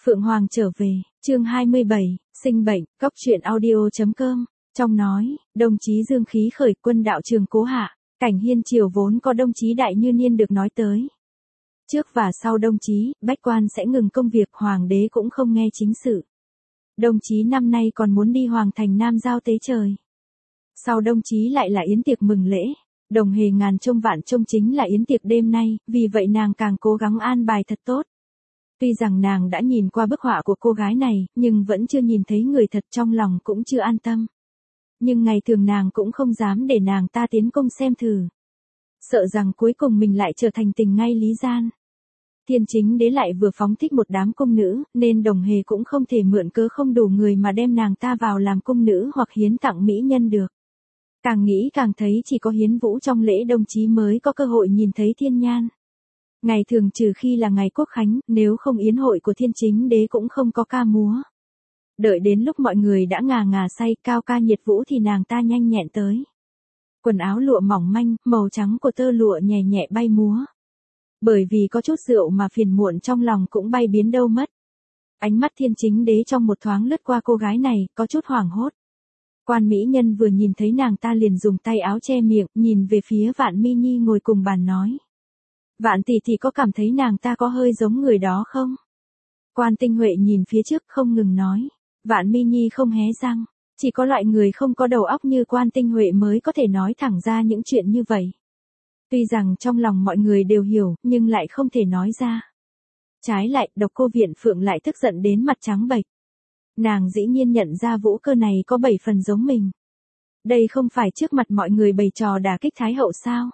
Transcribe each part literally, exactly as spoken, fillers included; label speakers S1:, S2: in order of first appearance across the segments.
S1: Phượng Hoàng trở về, chương hai mươi bảy, sinh bệnh, cóc truyện audio chấm com, trong nói, đồng chí dương khí khởi quân đạo trường cố hạ, cảnh hiên triều vốn có đồng chí đại như niên được nói tới. Trước và sau đồng chí, bách quan sẽ ngừng công việc, hoàng đế cũng không nghe chính sự. Đồng chí năm nay còn muốn đi hoàng thành Nam giao tế trời. Sau đồng chí lại là yến tiệc mừng lễ, đồng hề ngàn trông vạn trông chính là yến tiệc đêm nay, vì vậy nàng càng cố gắng an bài thật tốt. Tuy rằng nàng đã nhìn qua bức họa của cô gái này, nhưng vẫn chưa nhìn thấy người thật, trong lòng cũng chưa an tâm. Nhưng ngày thường nàng cũng không dám để nàng ta tiến công xem thử. Sợ rằng cuối cùng mình lại trở thành tình ngay lý gian. Thiên chính đế lại vừa phóng thích một đám cung nữ, nên đồng hề cũng không thể mượn cớ không đủ người mà đem nàng ta vào làm cung nữ hoặc hiến tặng mỹ nhân được. Càng nghĩ càng thấy chỉ có hiến vũ trong lễ đồng chí mới có cơ hội nhìn thấy thiên nhan. Ngày thường trừ khi là ngày quốc khánh, nếu không yến hội của thiên chính đế cũng không có ca múa. Đợi đến lúc mọi người đã ngà ngà say cao ca nhiệt vũ thì nàng ta nhanh nhẹn tới. Quần áo lụa mỏng manh, màu trắng của tơ lụa nhẹ nhẹ bay múa. Bởi vì có chút rượu mà phiền muộn trong lòng cũng bay biến đâu mất. Ánh mắt thiên chính đế trong một thoáng lướt qua cô gái này, có chút hoảng hốt. Quan mỹ nhân vừa nhìn thấy nàng ta liền dùng tay áo che miệng, nhìn về phía Vạn Mi Nhi ngồi cùng bàn nói. Vạn tỷ tỷ có cảm thấy nàng ta có hơi giống người đó không? Quan Tinh Huệ nhìn phía trước không ngừng nói. Vạn Mi Nhi không hé răng. Chỉ có loại người không có đầu óc như Quan Tinh Huệ mới có thể nói thẳng ra những chuyện như vậy. Tuy rằng trong lòng mọi người đều hiểu, nhưng lại không thể nói ra. Trái lại, Độc Cô Viện Phượng lại tức giận đến mặt trắng bệch. Nàng dĩ nhiên nhận ra Vũ Cơ này có bảy phần giống mình. Đây không phải trước mặt mọi người bày trò đả kích Thái Hậu sao?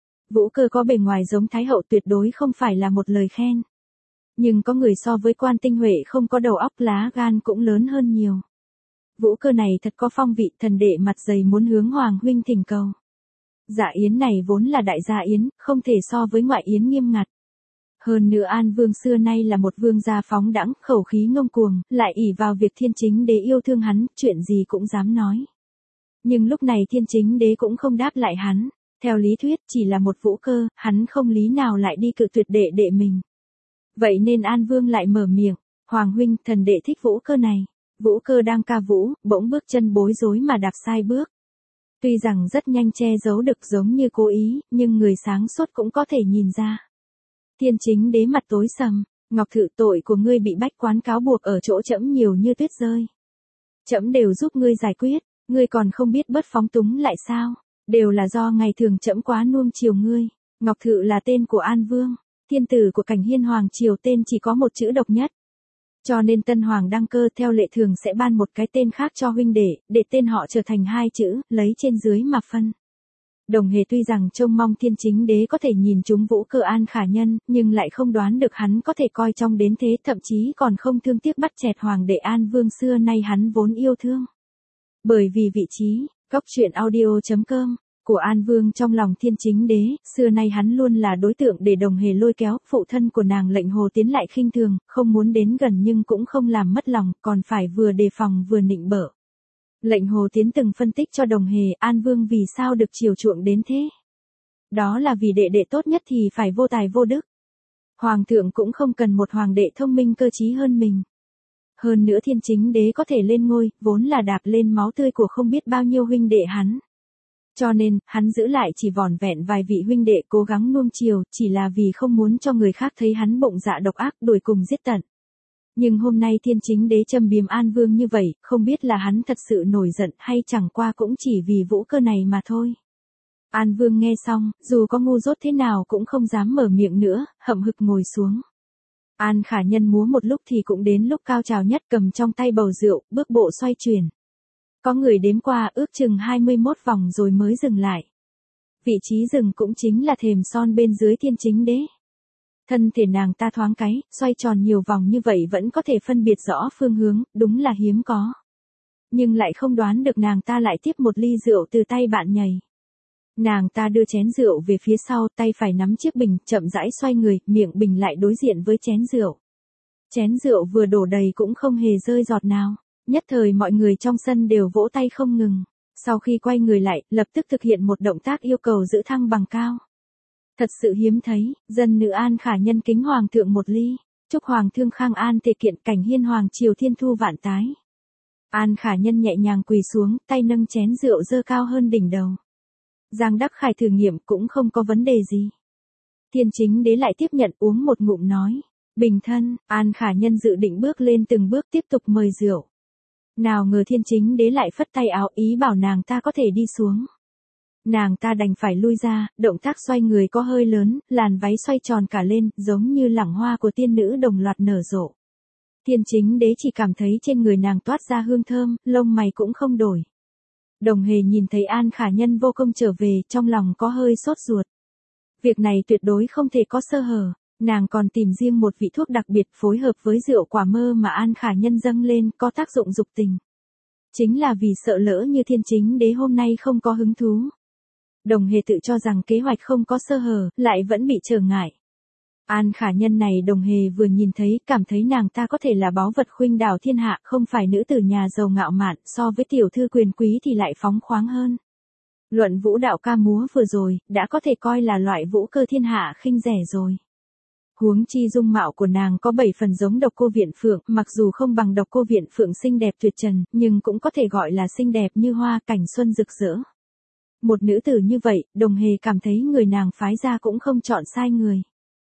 S1: Vũ Cơ có bề ngoài giống Thái Hậu tuyệt đối không phải là một lời khen. Nhưng có người so với Quan Tinh Huệ không có đầu óc lá gan cũng lớn hơn nhiều. Vũ Cơ này thật có phong vị, thần đệ mặt dày muốn hướng Hoàng huynh thỉnh cầu. Dạ yến này vốn là đại gia yến, không thể so với ngoại yến nghiêm ngặt. Hơn nữa An Vương xưa nay là một vương gia phóng đãng, khẩu khí ngông cuồng, lại ỷ vào việc thiên chính đế yêu thương hắn, chuyện gì cũng dám nói. Nhưng lúc này thiên chính đế cũng không đáp lại hắn. Theo lý thuyết chỉ là một Vũ Cơ, hắn không lý nào lại đi cự tuyệt đệ đệ mình. Vậy nên An Vương lại mở miệng, Hoàng huynh, thần đệ thích Vũ Cơ này. Vũ Cơ đang ca vũ, bỗng bước chân bối rối mà đạp sai bước. Tuy rằng rất nhanh che giấu được giống như cố ý, nhưng người sáng suốt cũng có thể nhìn ra. Thiên chính đế mặt tối sầm, Ngọc Thự, tội của ngươi bị bách quán cáo buộc ở chỗ trẫm nhiều như tuyết rơi. Trẫm đều giúp ngươi giải quyết, ngươi còn không biết bớt phóng túng lại sao? Đều là do ngày thường trẫm quá nuông chiều ngươi. Ngọc Thự là tên của An Vương, thiên tử của cảnh hiên hoàng triều, tên chỉ có một chữ độc nhất. Cho nên tân hoàng đăng cơ theo lệ thường sẽ ban một cái tên khác cho huynh đệ, để tên họ trở thành hai chữ, lấy trên dưới mà phân. Đồng hề tuy rằng trông mong thiên chính đế có thể nhìn trúng Vũ Cơ An khả nhân, nhưng lại không đoán được hắn có thể coi trọng đến thế, thậm chí còn không thương tiếc bắt chẹt hoàng đệ An Vương xưa nay hắn vốn yêu thương. Bởi vì vị trí, cóc truyện audio chấm com, của An Vương trong lòng thiên chính đế, xưa nay hắn luôn là đối tượng để đồng hề lôi kéo, phụ thân của nàng Lệnh Hồ Tiến lại khinh thường, không muốn đến gần nhưng cũng không làm mất lòng, còn phải vừa đề phòng vừa nịnh bợ. Lệnh Hồ Tiến từng phân tích cho đồng hề, An Vương vì sao được chiều chuộng đến thế. Đó là vì đệ đệ tốt nhất thì phải vô tài vô đức. Hoàng thượng cũng không cần một hoàng đệ thông minh cơ trí hơn mình. Hơn nữa thiên chính đế có thể lên ngôi, vốn là đạp lên máu tươi của không biết bao nhiêu huynh đệ hắn. Cho nên, hắn giữ lại chỉ vỏn vẹn vài vị huynh đệ cố gắng nuông chiều, chỉ là vì không muốn cho người khác thấy hắn bụng dạ độc ác, đuổi cùng giết tận. Nhưng hôm nay thiên chính đế châm biếm An Vương như vậy, không biết là hắn thật sự nổi giận hay chẳng qua cũng chỉ vì Vũ Cơ này mà thôi. An Vương nghe xong, dù có ngu dốt thế nào cũng không dám mở miệng nữa, hậm hực ngồi xuống. An khả nhân múa một lúc thì cũng đến lúc cao trào nhất, cầm trong tay bầu rượu, bước bộ xoay chuyển. Có người đếm qua ước chừng hai mươi mốt vòng rồi mới dừng lại. Vị trí dừng cũng chính là thềm son bên dưới thiên chính đế. Thân thể nàng ta thoáng cái, xoay tròn nhiều vòng như vậy vẫn có thể phân biệt rõ phương hướng, đúng là hiếm có. Nhưng lại không đoán được nàng ta lại tiếp một ly rượu từ tay bạn nhảy. Nàng ta đưa chén rượu về phía sau, tay phải nắm chiếc bình, chậm rãi xoay người, miệng bình lại đối diện với chén rượu. Chén rượu vừa đổ đầy cũng không hề rơi giọt nào. Nhất thời mọi người trong sân đều vỗ tay không ngừng. Sau khi quay người lại, lập tức thực hiện một động tác yêu cầu giữ thăng bằng cao. Thật sự hiếm thấy, dân nữ An khả nhân kính hoàng thượng một ly. Chúc Hoàng thương khang an tề kiện, cảnh hiên hoàng triều thiên thu vạn tái. An Khả Nhân nhẹ nhàng quỳ xuống, tay nâng chén rượu dơ cao hơn đỉnh đầu. Giang Đắc Khải thử nghiệm cũng không có vấn đề gì. Thiên Chính Đế lại tiếp nhận uống một ngụm nói. Bình thân. An Khả Nhân dự định bước lên từng bước tiếp tục mời rượu. Nào ngờ Thiên Chính Đế lại phất tay áo ý bảo nàng ta có thể đi xuống. Nàng ta đành phải lui ra, động tác xoay người có hơi lớn, làn váy xoay tròn cả lên, giống như lẳng hoa của tiên nữ đồng loạt nở rộ. Thiên Chính Đế chỉ cảm thấy trên người nàng toát ra hương thơm, lông mày cũng không đổi. Đồng Hề nhìn thấy An Khả Nhân vô công trở về, trong lòng có hơi sốt ruột. Việc này tuyệt đối không thể có sơ hở, nàng còn tìm riêng một vị thuốc đặc biệt phối hợp với rượu quả mơ mà An Khả Nhân dâng lên, có tác dụng dục tình. Chính là vì sợ lỡ như Thiên Chính Đế hôm nay không có hứng thú. Đồng Hề tự cho rằng kế hoạch không có sơ hở, lại vẫn bị trở ngại. An Khả Nhân này Đồng Hề vừa nhìn thấy, cảm thấy nàng ta có thể là báu vật khuynh đảo thiên hạ, không phải nữ tử nhà giàu ngạo mạn, so với tiểu thư quyền quý thì lại phóng khoáng hơn. Luận vũ đạo ca múa vừa rồi, đã có thể coi là loại vũ cơ thiên hạ khinh rẻ rồi. Huống chi dung mạo của nàng có bảy phần giống Độc Cô Viện Phượng, mặc dù không bằng Độc Cô Viện Phượng xinh đẹp tuyệt trần, nhưng cũng có thể gọi là xinh đẹp như hoa cảnh xuân rực rỡ. Một nữ tử như vậy, Đồng Hề cảm thấy người nàng phái ra cũng không chọn sai người.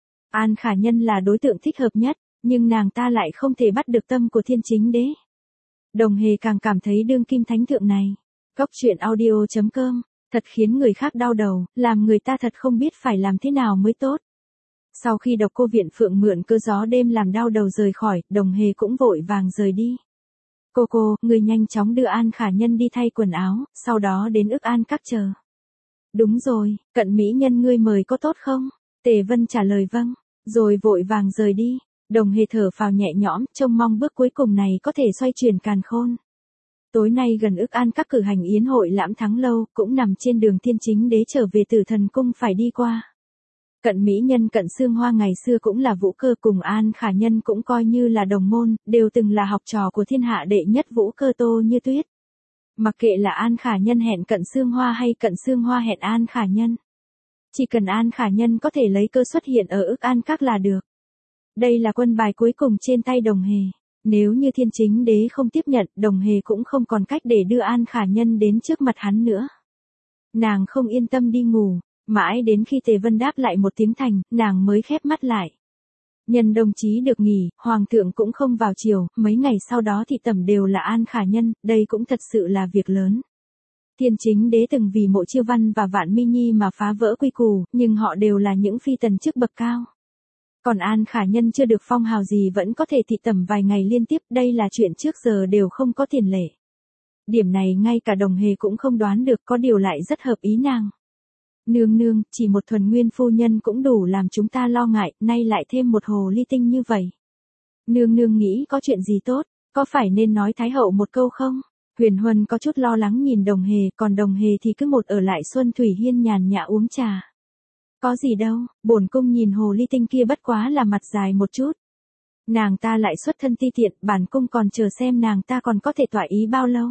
S1: An Khả Nhân là đối tượng thích hợp nhất, nhưng nàng ta lại không thể bắt được tâm của Thiên Chính Đế. Đồng Hề càng cảm thấy đương kim thánh thượng này. Cốc truyện audio chấm com, thật khiến người khác đau đầu, làm người ta thật không biết phải làm thế nào mới tốt. Sau khi Độc Cô Viện Phượng mượn cơn gió đêm làm đau đầu rời khỏi, Đồng Hề cũng vội vàng rời đi. Cô cô, người nhanh chóng đưa An Khả Nhân đi thay quần áo, sau đó đến ức an các chờ. Đúng rồi, Cận mỹ nhân ngươi mời có tốt không? Tề Vân trả lời vâng, rồi vội vàng rời đi. Đồng Hề thở phào nhẹ nhõm, trông mong bước cuối cùng này có thể xoay chuyển càn khôn. Tối nay gần ức an các cử hành yến hội Lãm Thắng Lâu, cũng nằm trên đường Thiên Chính Đế trở về Tử Thần Cung phải đi qua. Cận mỹ nhân Cận Xương Hoa ngày xưa cũng là vũ cơ, cùng An Khả Nhân cũng coi như là đồng môn, đều từng là học trò của thiên hạ đệ nhất vũ cơ Tô Như Tuyết. Mặc kệ là An Khả Nhân hẹn Cận Xương Hoa hay Cận Xương Hoa hẹn An Khả Nhân, chỉ cần An Khả Nhân có thể lấy cơ xuất hiện ở ức an các là được. Đây là quân bài cuối cùng trên tay Đồng Hề. Nếu như Thiên Chính Đế không tiếp nhận, Đồng Hề cũng không còn cách để đưa An Khả Nhân đến trước mặt hắn nữa. Nàng không yên tâm đi ngủ, mãi đến khi Tề Vân đáp lại một tiếng thành, nàng mới khép mắt lại. Nhân đồng chí được nghỉ, Hoàng thượng cũng không vào triều, mấy ngày sau đó thì tẩm đều là An Khả Nhân, đây cũng thật sự là việc lớn. Thiên Chính Đế từng vì Mộ Chiêu Văn và Vạn Mi Nhi mà phá vỡ quy củ, nhưng họ đều là những phi tần chức bậc cao. Còn An Khả Nhân chưa được phong hào gì vẫn có thể thị tẩm vài ngày liên tiếp, đây là chuyện trước giờ đều không có tiền lệ. Điểm này ngay cả Đồng Hề cũng không đoán được, có điều lại rất hợp ý nàng. Nương nương, chỉ một thuần nguyên phu nhân cũng đủ làm chúng ta lo ngại, nay lại thêm một hồ ly tinh như vậy. Nương nương nghĩ có chuyện gì tốt, có phải nên nói Thái hậu một câu không? Huyền Huân có chút lo lắng nhìn Đồng Hề, còn Đồng Hề thì cứ một ở lại Xuân Thủy Hiên nhàn nhã uống trà. Có gì đâu, bổn cung nhìn hồ ly tinh kia bất quá là mặt dài một chút. Nàng ta lại xuất thân ti tiện, bản cung còn chờ xem nàng ta còn có thể tỏa ý bao lâu.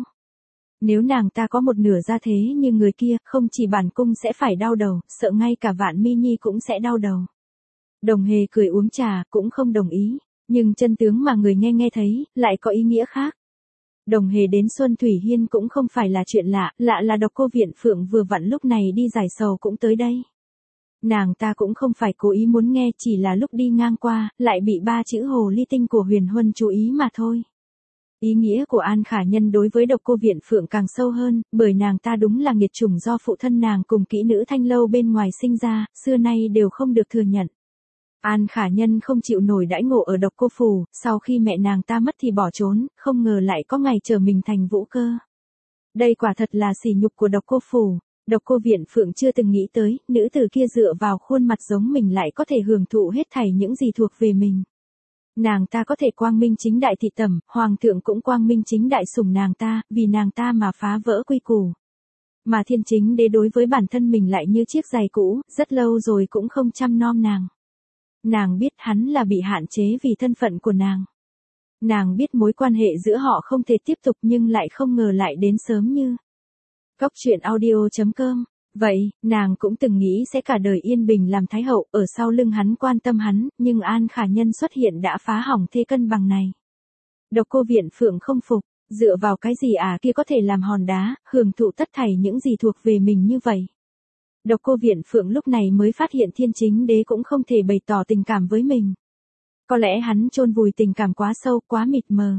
S1: Nếu nàng ta có một nửa ra thế như người kia, không chỉ bản cung sẽ phải đau đầu, sợ ngay cả Vạn Mi Nhi cũng sẽ đau đầu. Đồng Hề cười uống trà, cũng không đồng ý, nhưng chân tướng mà người nghe nghe thấy, lại có ý nghĩa khác. Đồng Hề đến Xuân Thủy Hiên cũng không phải là chuyện lạ, lạ là Độc Cô Viện Phượng vừa vặn lúc này đi giải sầu cũng tới đây. Nàng ta cũng không phải cố ý muốn nghe, chỉ là lúc đi ngang qua, lại bị ba chữ hồ ly tinh của Huyền Huân chú ý mà thôi. Ý nghĩa của An Khả Nhân đối với Độc Cô Viện Phượng càng sâu hơn, bởi nàng ta đúng là nghiệt chủng do phụ thân nàng cùng kỹ nữ Thanh Lâu bên ngoài sinh ra, xưa nay đều không được thừa nhận. An Khả Nhân không chịu nổi đãi ngộ ở Độc Cô Phủ, sau khi mẹ nàng ta mất thì bỏ trốn, không ngờ lại có ngày trở mình thành vũ cơ. Đây quả thật là sỉ nhục của Độc Cô Phủ. Độc Cô Viện Phượng chưa từng nghĩ tới, nữ tử kia dựa vào khuôn mặt giống mình lại có thể hưởng thụ hết thảy những gì thuộc về mình. Nàng ta có thể quang minh chính đại thị tẩm, Hoàng thượng cũng quang minh chính đại sủng nàng ta, vì nàng ta mà phá vỡ quy củ. Mà Thiên Chính Đế đối với bản thân mình lại như chiếc giày cũ, rất lâu rồi cũng không chăm nom nàng. Nàng biết hắn là bị hạn chế vì thân phận của nàng. Nàng biết mối quan hệ giữa họ không thể tiếp tục nhưng lại không ngờ lại đến sớm như. Cốc truyện audio chấm com Vậy, nàng cũng từng nghĩ sẽ cả đời yên bình làm thái hậu, ở sau lưng hắn quan tâm hắn, nhưng An Khả Nhân xuất hiện đã phá hỏng thế cân bằng này. Độc Cô Viện Phượng không phục, dựa vào cái gì à kia có thể làm hòn đá, hưởng thụ tất thảy những gì thuộc về mình như vậy. Độc Cô Viện Phượng lúc này mới phát hiện Thiên Chính Đế cũng không thể bày tỏ tình cảm với mình. Có lẽ hắn chôn vùi tình cảm quá sâu, quá mịt mờ.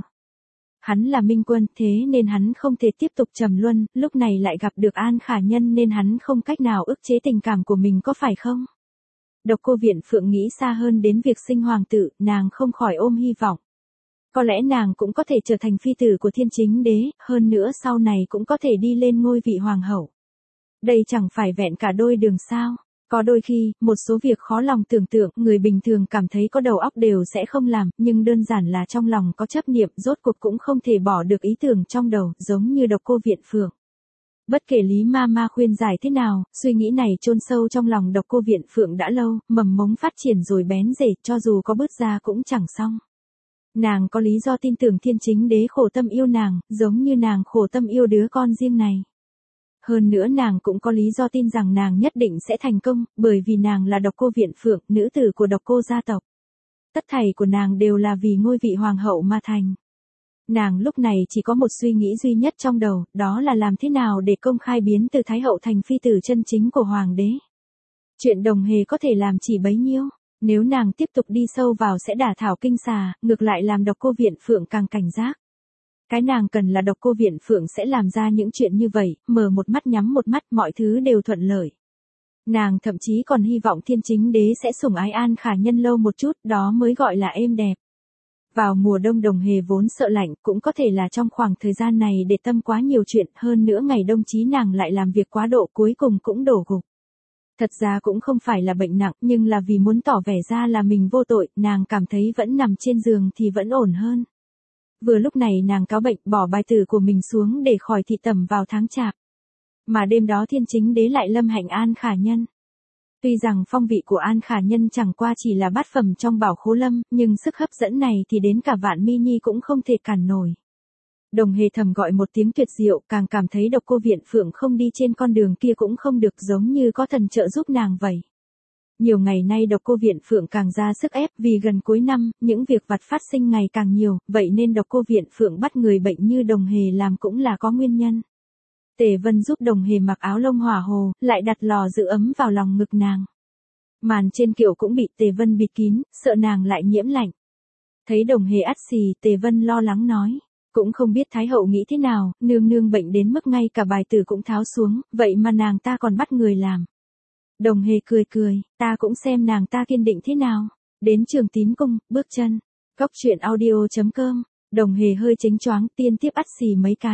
S1: Hắn là minh quân, thế nên hắn không thể tiếp tục trầm luân, lúc này lại gặp được An Khả Nhân nên hắn không cách nào ức chế tình cảm của mình có phải không? Độc Cô Viện Phượng nghĩ xa hơn đến việc sinh hoàng tử, nàng không khỏi ôm hy vọng. Có lẽ nàng cũng có thể trở thành phi tử của Thiên Chính Đế, hơn nữa sau này cũng có thể đi lên ngôi vị hoàng hậu. Đây chẳng phải vẹn cả đôi đường sao? Có đôi khi, một số việc khó lòng tưởng tượng, người bình thường cảm thấy có đầu óc đều sẽ không làm, nhưng đơn giản là trong lòng có chấp niệm, rốt cuộc cũng không thể bỏ được ý tưởng trong đầu, giống như Độc Cô Viện Phượng. Bất kể Lý Ma Ma khuyên giải thế nào, suy nghĩ này chôn sâu trong lòng Độc Cô Viện Phượng đã lâu, mầm mống phát triển rồi bén rễ, cho dù có bứt ra cũng chẳng xong. Nàng có lý do tin tưởng Thiên Chính Đế khổ tâm yêu nàng, giống như nàng khổ tâm yêu đứa con riêng này. Hơn nữa nàng cũng có lý do tin rằng nàng nhất định sẽ thành công, bởi vì nàng là Độc Cô Viện Phượng, nữ tử của Độc Cô gia tộc. Tất thảy của nàng đều là vì ngôi vị hoàng hậu mà thành. Nàng lúc này chỉ có một suy nghĩ duy nhất trong đầu, đó là làm thế nào để công khai biến từ Thái hậu thành phi tử chân chính của Hoàng đế. Chuyện Đồng Hề có thể làm chỉ bấy nhiêu, nếu nàng tiếp tục đi sâu vào sẽ đả thảo kinh xà, ngược lại làm Độc Cô Viện Phượng càng cảnh giác. Cái nàng cần là Độc Cô Viện Phượng sẽ làm ra những chuyện như vậy, mở một mắt nhắm một mắt mọi thứ đều thuận lợi. Nàng thậm chí còn hy vọng Thiên Chính Đế sẽ sủng ái An Khả Nhân lâu một chút, đó mới gọi là êm đẹp. Vào mùa đông Đồng Hề vốn sợ lạnh, cũng có thể là trong khoảng thời gian này để tâm quá nhiều chuyện, hơn nữa ngày đông chí nàng lại làm việc quá độ cuối cùng cũng đổ gục. Thật ra cũng không phải là bệnh nặng, nhưng là vì muốn tỏ vẻ ra là mình vô tội, nàng cảm thấy vẫn nằm trên giường thì vẫn ổn hơn. Vừa lúc này nàng cáo bệnh, bỏ bài tử của mình xuống để khỏi thị tẩm vào tháng chạp. Mà đêm đó Thiên Chính Đế lại lâm hạnh An Khả Nhân. Tuy rằng phong vị của An Khả Nhân chẳng qua chỉ là bát phẩm trong Bảo Khố Lâm, nhưng sức hấp dẫn này thì đến cả Vạn Mi Nhi cũng không thể cản nổi. Đồng Hề thầm gọi một tiếng tuyệt diệu, càng cảm thấy Độc Cô Viện Phượng không đi trên con đường kia cũng không được, giống như có thần trợ giúp nàng vậy. Nhiều ngày nay Độc Cô Viện Phượng càng ra sức ép, vì gần cuối năm, những việc vặt phát sinh ngày càng nhiều, vậy nên Độc Cô Viện Phượng bắt người bệnh như Đồng Hề làm cũng là có nguyên nhân. Tề Vân giúp Đồng Hề mặc áo lông hỏa hồ, lại đặt lò giữ ấm vào lòng ngực nàng. Màn trên kiệu cũng bị Tề Vân bịt kín, sợ nàng lại nhiễm lạnh. Thấy Đồng Hề ắt xì, Tề Vân lo lắng nói, cũng không biết Thái hậu nghĩ thế nào, nương nương bệnh đến mức ngay cả bài tử cũng tháo xuống, vậy mà nàng ta còn bắt người làm. Đồng Hề cười cười, ta cũng xem nàng ta kiên định thế nào. Đến Trường Tín Cung, bước chân. Cóc truyện audio chấm com. Đồng Hề hơi chánh choáng, tiên tiếp ắt xì mấy cái.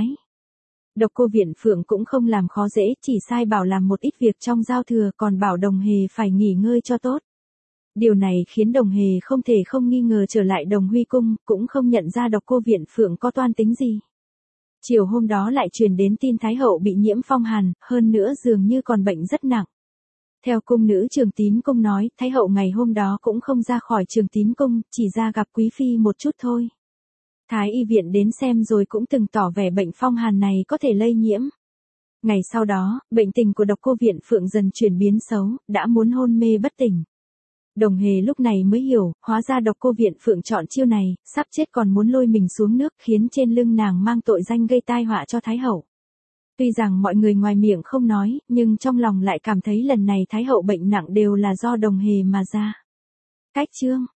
S1: Độc Cô Viện Phượng cũng không làm khó dễ, chỉ sai bảo làm một ít việc trong giao thừa, còn bảo Đồng Hề phải nghỉ ngơi cho tốt. Điều này khiến Đồng Hề không thể không nghi ngờ trở lại Đồng Huy Cung, cũng không nhận ra Độc Cô Viện Phượng có toan tính gì. Chiều hôm đó lại truyền đến tin Thái hậu bị nhiễm phong hàn, hơn nữa dường như còn bệnh rất nặng. Theo cung nữ Trường Tín Cung nói, Thái hậu ngày hôm đó cũng không ra khỏi Trường Tín Cung, chỉ ra gặp quý phi một chút thôi. Thái y viện đến xem rồi cũng từng tỏ vẻ bệnh phong hàn này có thể lây nhiễm. Ngày sau đó, bệnh tình của Độc Cô Viện Phượng dần chuyển biến xấu, đã muốn hôn mê bất tỉnh. Đồng Hề lúc này mới hiểu, hóa ra Độc Cô Viện Phượng chọn chiêu này, sắp chết còn muốn lôi mình xuống nước, khiến trên lưng nàng mang tội danh gây tai họa cho Thái hậu. Tuy rằng mọi người ngoài miệng không nói, nhưng trong lòng lại cảm thấy lần này Thái hậu bệnh nặng đều là do Đồng Hề mà ra. Cách chương